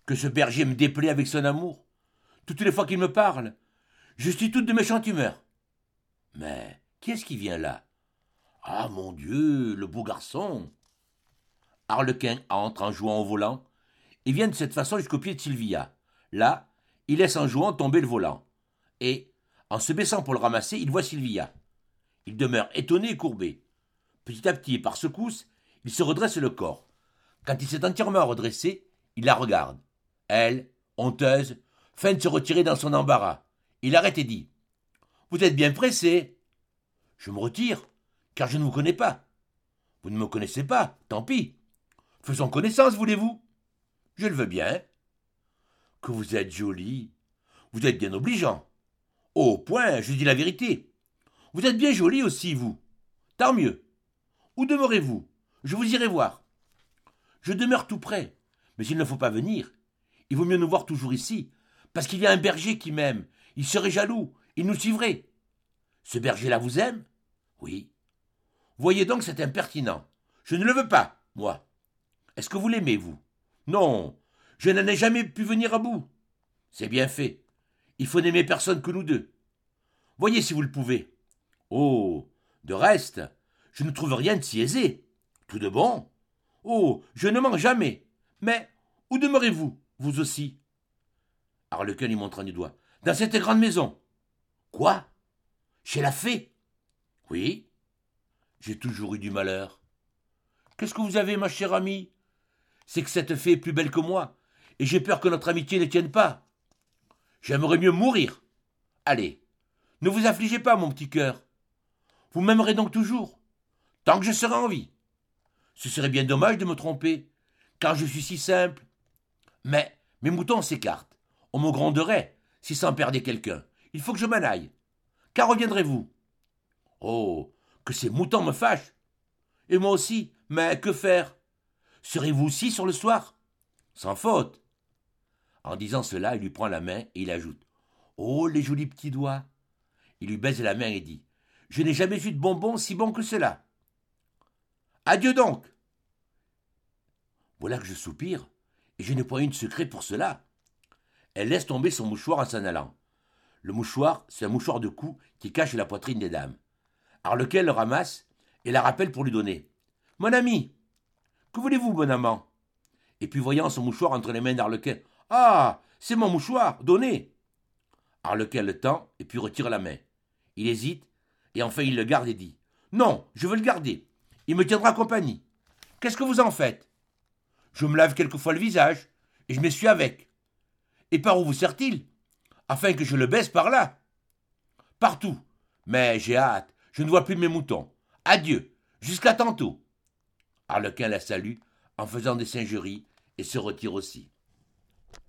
que ce berger me déplaît avec son amour. Toutes les fois qu'il me parle, je suis toute de méchante humeur. Mais qui est-ce qui vient là? Ah, mon Dieu, le beau garçon! Arlequin entre en jouant au volant et vient de cette façon jusqu'au pied de Sylvia. Là, il laisse en jouant tomber le volant. Et, en se baissant pour le ramasser, il voit Sylvia. Il demeure étonné et courbé. Petit à petit, par secousses, il se redresse le corps. Quand il s'est entièrement redressé, il la regarde. Elle, honteuse, feint de se retirer dans son embarras. Il arrête et dit « Vous êtes bien pressé. »« Je me retire, car je ne vous connais pas. »« Vous ne me connaissez pas, tant pis. Faisons connaissance, voulez-vous ?»« Je le veux bien. »« Que vous êtes jolie. Vous êtes bien obligeant. »« Au point, je dis la vérité. Vous êtes bien jolie aussi, vous. Tant mieux. Où demeurez-vous? Je vous irai voir. »« Je demeure tout près, mais il ne faut pas venir. Il vaut mieux nous voir toujours ici, parce qu'il y a un berger qui m'aime. Il serait jaloux, il nous suivrait. »« Ce berger-là vous aime? » ?»« Oui. »« Voyez donc, c'est impertinent. Je ne le veux pas, moi. Est-ce que vous l'aimez, vous? » ?»« Non, je n'en ai jamais pu venir à bout. »« C'est bien fait. Il faut n'aimer personne que nous deux. Voyez si vous le pouvez. »« Oh, de reste, je ne trouve rien de si aisé. Tout de bon. Oh, je ne mens jamais. Mais où demeurez-vous, vous aussi? » Arlequin lui montrant du doigt. « Dans cette grande maison. »« Quoi? Chez la fée? » ?»« Oui. J'ai toujours eu du malheur. »« Qu'est-ce que vous avez, ma chère amie? C'est que cette fée est plus belle que moi, et j'ai peur que notre amitié ne tienne pas. J'aimerais mieux mourir. Allez, ne vous affligez pas, mon petit cœur. Vous m'aimerez donc toujours, tant que je serai en vie. Ce serait bien dommage de me tromper, car je suis si simple. Mais mes moutons s'écartent. On me gronderait si s'en perdait quelqu'un. Il faut que je m'en aille. Quand reviendrez-vous? Oh, que ces moutons me fâchent. Et moi aussi, mais que faire? Serez-vous aussi sur le soir? Sans faute. En disant cela, il lui prend la main et il ajoute Oh, les jolis petits doigts. Il lui baise la main et dit Je n'ai jamais vu de bonbons si bons que cela. Adieu donc. Voilà que je soupire, et je n'ai point eu de secret pour cela. Elle laisse tomber son mouchoir en s'en allant. Le mouchoir, c'est un mouchoir de cou qui cache la poitrine des dames. Arlequin le ramasse et la rappelle pour lui donner. Mon ami, que voulez-vous, bon amant? Et puis voyant son mouchoir entre les mains d'Arlequin. Ah, c'est mon mouchoir, donnez. Arlequin le tend et puis retire la main. Il hésite et enfin il le garde et dit Non, je veux le garder. Il me tiendra compagnie. Qu'est-ce que vous en faites? Je me lave quelquefois le visage et je m'essuie avec. Et par où vous sert-il? Afin que je le baisse par là. Partout. Mais j'ai hâte, je ne vois plus mes moutons. Adieu, jusqu'à tantôt. Arlequin la salue en faisant des singeries et se retire aussi.